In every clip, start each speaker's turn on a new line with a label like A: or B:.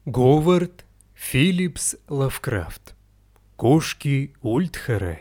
A: Говард Филлипс Лавкрафт. Кошки Ультхара.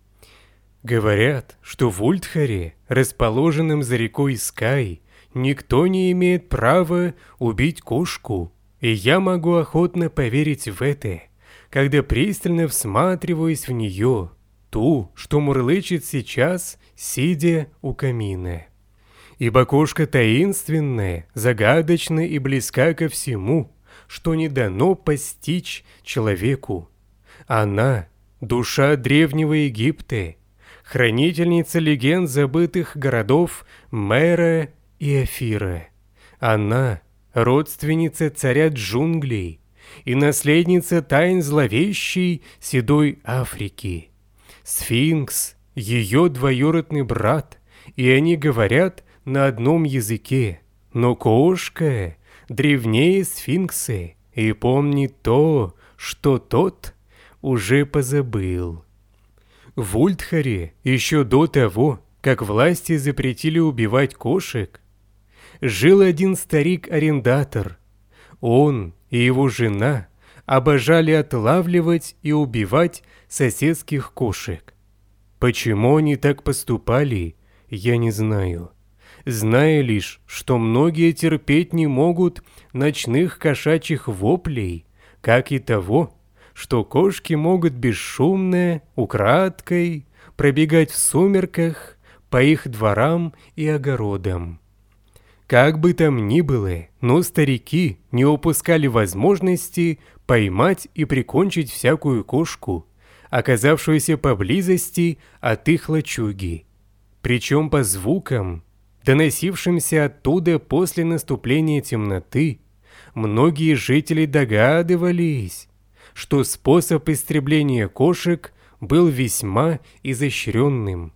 A: Говорят, что в Ультхаре, расположенном за рекой Скай, никто не имеет права убить кошку, и я могу охотно поверить в это, когда пристально всматриваюсь в нее, ту, что мурлычет сейчас, сидя у камина. Ибо кошка таинственная, загадочна и близка ко всему, что не дано постичь человеку. Она — душа древнего Египта, хранительница легенд забытых городов Мера и Афира. Она — родственница царя джунглей и наследница тайн зловещей седой Африки. Сфинкс — ее двоюродный брат, и они говорят на одном языке, но кошка древнее сфинкса и помнит то, что тот уже позабыл. В Ультхаре еще до того, как власти запретили убивать кошек, жил один старик-арендатор. Он и его жена обожали отлавливать и убивать соседских кошек. Почему они так поступали, я не знаю. Зная лишь, что многие терпеть не могут ночных кошачьих воплей, как и того, что кошки могут бесшумно, украдкой пробегать в сумерках по их дворам и огородам. Как бы там ни было, но старики не упускали возможности поймать и прикончить всякую кошку, оказавшуюся поблизости от их лачуги, причем по звукам, доносившимся оттуда после наступления темноты. Многие жители догадывались, что способ истребления кошек был весьма изощренным.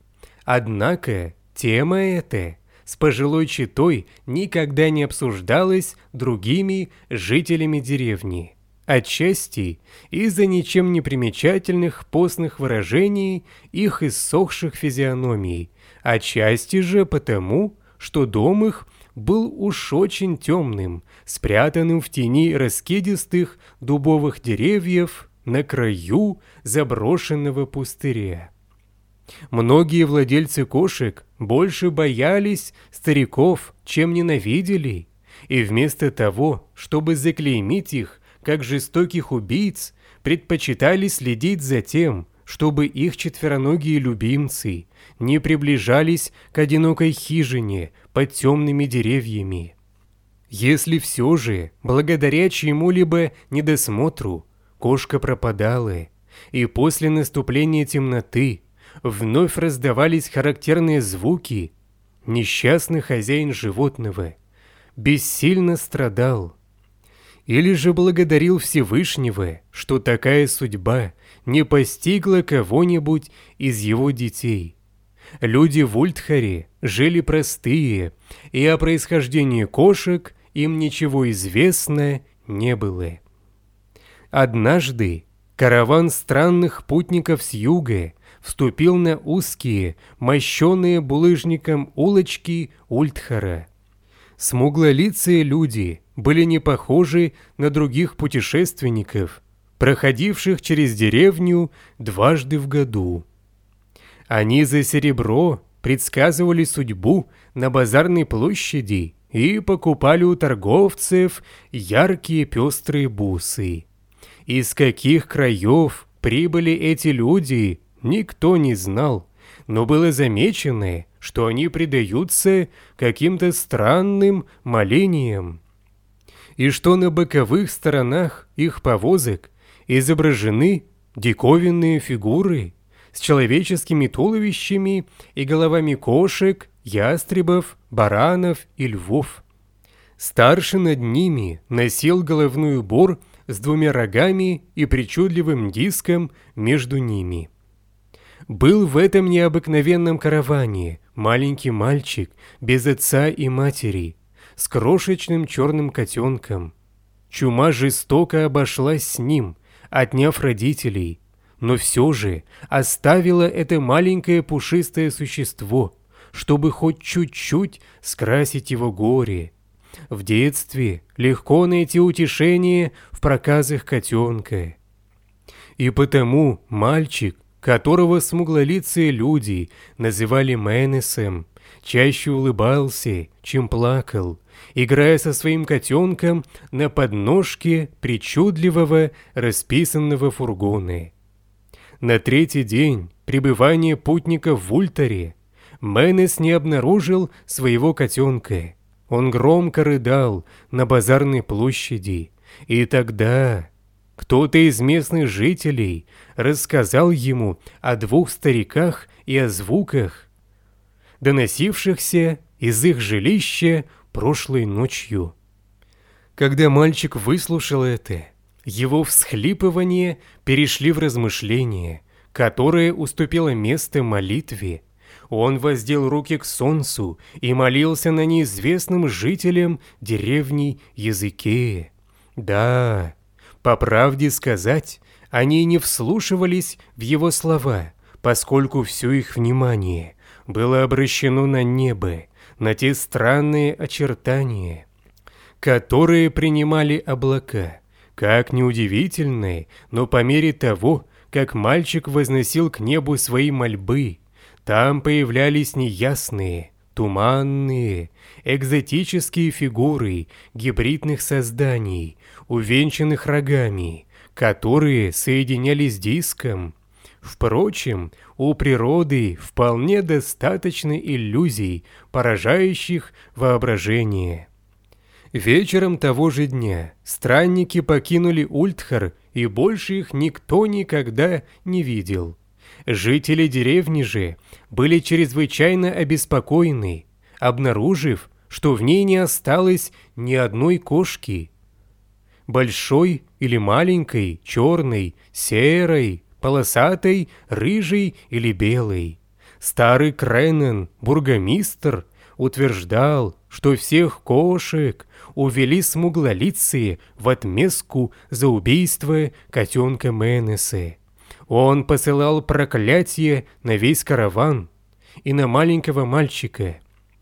A: Однако тема эта с пожилой четой никогда не обсуждалась другими жителями деревни, отчасти из-за ничем не примечательных постных выражений их иссохших физиономий, отчасти же потому, что дом их был уж очень темным, спрятанным в тени раскидистых дубовых деревьев на краю заброшенного пустыря. Многие владельцы кошек больше боялись стариков, чем ненавидели, и вместо того, чтобы заклеймить их как жестоких убийц, предпочитали следить за тем, чтобы их четвероногие любимцы не приближались к одинокой хижине под темными деревьями. Если все же, благодаря чьему-либо недосмотру, кошка пропадала, и после наступления темноты вновь раздавались характерные звуки, несчастный хозяин животного бессильно страдал. Или же благодарил Всевышнего, что такая судьба не постигла кого-нибудь из его детей. Люди в Ультхаре жили простые, и о происхождении кошек им ничего известно не было. Однажды караван странных путников с юга вступил на узкие, мощеные булыжником улочки Ультхара. Смуглолицые люди были не похожи на других путешественников, проходивших через деревню дважды в году. Они за серебро предсказывали судьбу на базарной площади и покупали у торговцев яркие пестрые бусы. Из каких краев прибыли эти люди, никто не знал, но было замечено, что они предаются каким-то странным молениям, и что на боковых сторонах их повозок изображены диковинные фигуры с человеческими туловищами и головами кошек, ястребов, баранов и львов. Старший над ними носил головной убор с двумя рогами и причудливым диском между ними. Был в этом необыкновенном караване маленький мальчик без отца и матери, с крошечным черным котенком. Чума жестоко обошлась с ним, отняв родителей, но все же оставила это маленькое пушистое существо, чтобы хоть чуть-чуть скрасить его горе. В детстве легко найти утешение в проказах котенка. И потому мальчик, которого смуглолицые люди называли Менесом, чаще улыбался, чем плакал, играя со своим котенком на подножке причудливого расписанного фургона. На третий день пребывания путника в Ультаре Менес не обнаружил своего котенка. Он громко рыдал на базарной площади, и тогда кто-то из местных жителей рассказал ему о двух стариках и о звуках, доносившихся из их жилища прошлой ночью. Когда мальчик выслушал это, его всхлипывания перешли в размышления, которое уступило место молитве. Он воздел руки к солнцу и молился на неизвестном жителям деревни языке. Да, по правде сказать, они не вслушивались в его слова, поскольку все их внимание было обращено на небо, на те странные очертания, которые принимали облака. Как неудивительно, но по мере того, как мальчик возносил к небу свои мольбы, там появлялись неясные, туманные, экзотические фигуры гибридных созданий, увенчанных рогами, которые соединялись диском. Впрочем, у природы вполне достаточно иллюзий, поражающих воображение. Вечером того же дня странники покинули Ультхар, и больше их никто никогда не видел. Жители деревни же были чрезвычайно обеспокоены, обнаружив, что в ней не осталось ни одной кошки. Большой или маленькой, черной, серой, полосатой, рыжей или белой. Старый Кренен, бургомистр, утверждал, что всех кошек увели смуглолицые в отместку за убийство котенка Менеса. Он посылал проклятие на весь караван и на маленького мальчика.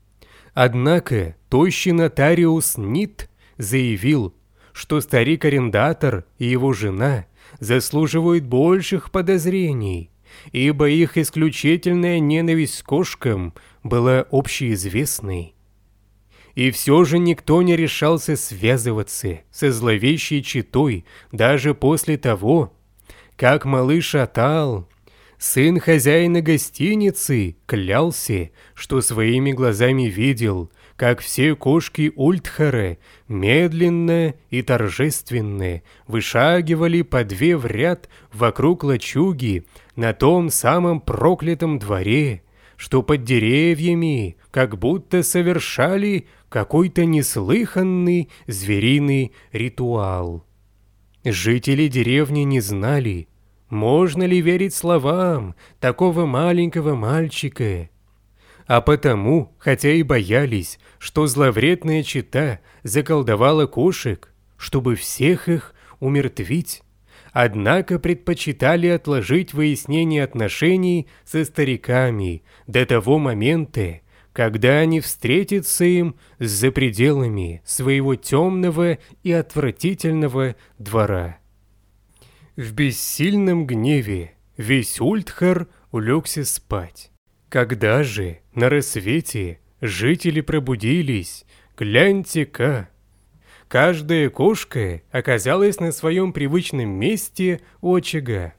A: Однако тощий нотариус Нит заявил, что старик-арендатор и его жена заслуживают больших подозрений, ибо их исключительная ненависть к кошкам была общеизвестной. И все же никто не решался связываться со зловещей четой даже после того, как малыш Атал, сын хозяина гостиницы, клялся, что своими глазами видел, как все кошки Ультхара медленно и торжественно вышагивали по две в ряд вокруг лачуги на том самом проклятом дворе, что под деревьями как будто совершали какой-то неслыханный звериный ритуал. Жители деревни не знали, можно ли верить словам такого маленького мальчика, а потому, хотя и боялись, что зловредная чета заколдовала кошек, чтобы всех их умертвить, однако предпочитали отложить выяснение отношений со стариками до того момента, когда они встретятся им за пределами своего темного и отвратительного двора. В бессильном гневе весь Ультхар улегся спать. Когда же на рассвете жители пробудились, гляньте-ка! Каждая кошка оказалась на своем привычном месте у очага.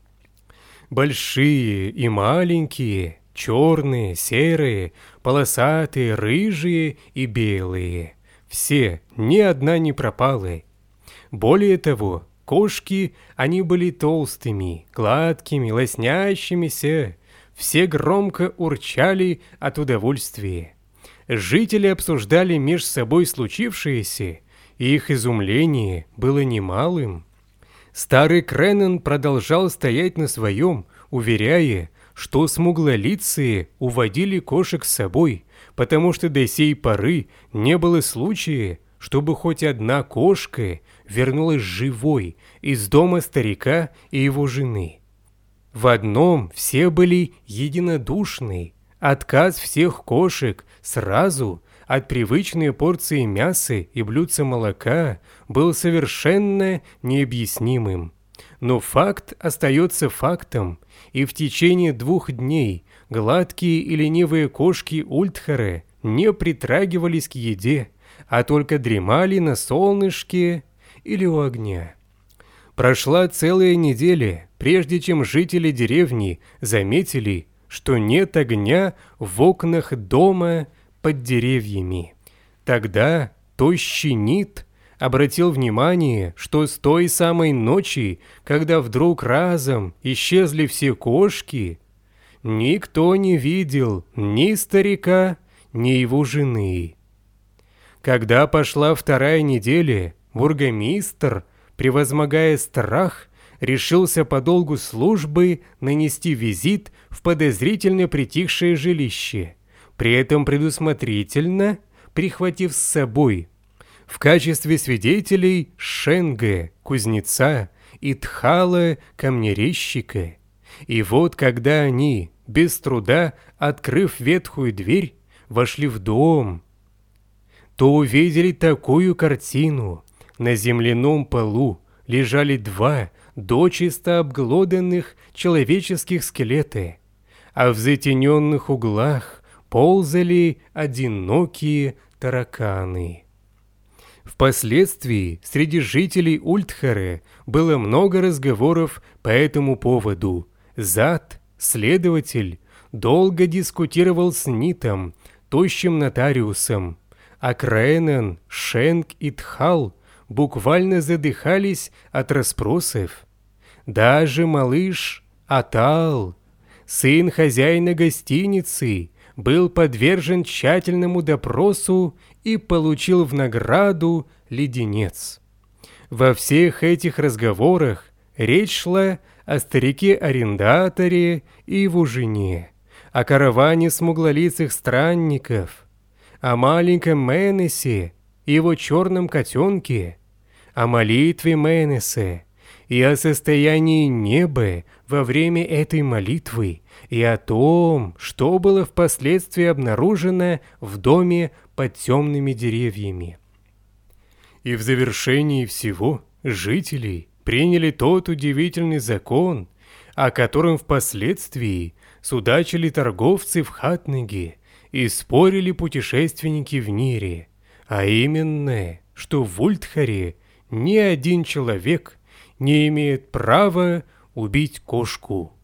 A: Большие и маленькие, черные, серые, полосатые, рыжие и белые. Все, ни одна не пропала. Более того, кошки, они были толстыми, гладкими, лоснящимися. Все громко урчали от удовольствия. Жители обсуждали меж собой случившееся, и их изумление было немалым. Старый Кренен продолжал стоять на своем, уверяя, что смуглолицые уводили кошек с собой, потому что до сей поры не было случая, чтобы хоть одна кошка вернулась живой из дома старика и его жены. В одном все были единодушны: отказ всех кошек сразу от привычной порции мяса и блюдца молока был совершенно необъяснимым. Но факт остается фактом, и в течение 2 дней гладкие и ленивые кошки Ультхаре не притрагивались к еде, а только дремали на солнышке или у огня. Прошла целая неделя, прежде чем жители деревни заметили, что нет огня в окнах дома под деревьями. Тогда тощий Нит обратил внимание, что с той самой ночи, когда вдруг разом исчезли все кошки, никто не видел ни старика, ни его жены. Когда пошла 2-я неделя, бургомистр, превозмогая страх, решился по долгу службы нанести визит в подозрительно притихшее жилище, при этом предусмотрительно прихватив с собой в качестве свидетелей Шенге, кузнеца, и Тхала, камнерезчика. И вот когда они, без труда открыв ветхую дверь, вошли в дом, то увидели такую картину. На земляном полу лежали 2 дочисто обглоданных человеческих скелета, а в затененных углах ползали одинокие тараканы. Впоследствии среди жителей Ультхаре было много разговоров по этому поводу. Зад, следователь, долго дискутировал с Нитом, тощим нотариусом, а Крэнен, Шенк и Тхал буквально задыхались от расспросов. Даже малыш Атал, сын хозяина гостиницы, был подвержен тщательному допросу и получил в награду леденец. Во всех этих разговорах речь шла о старике-арендаторе и его жене, о караване смуглолицых странников, о маленьком Менесе и его черном котенке, о молитве Менеса и о состоянии неба во время этой молитвы, и о том, что было впоследствии обнаружено в доме под темными деревьями. И в завершении всего жители приняли тот удивительный закон, о котором впоследствии судачили торговцы в Хатнеге и спорили путешественники в Нире, а именно, что в Ультхаре ни один человек не имеет права убить кошку.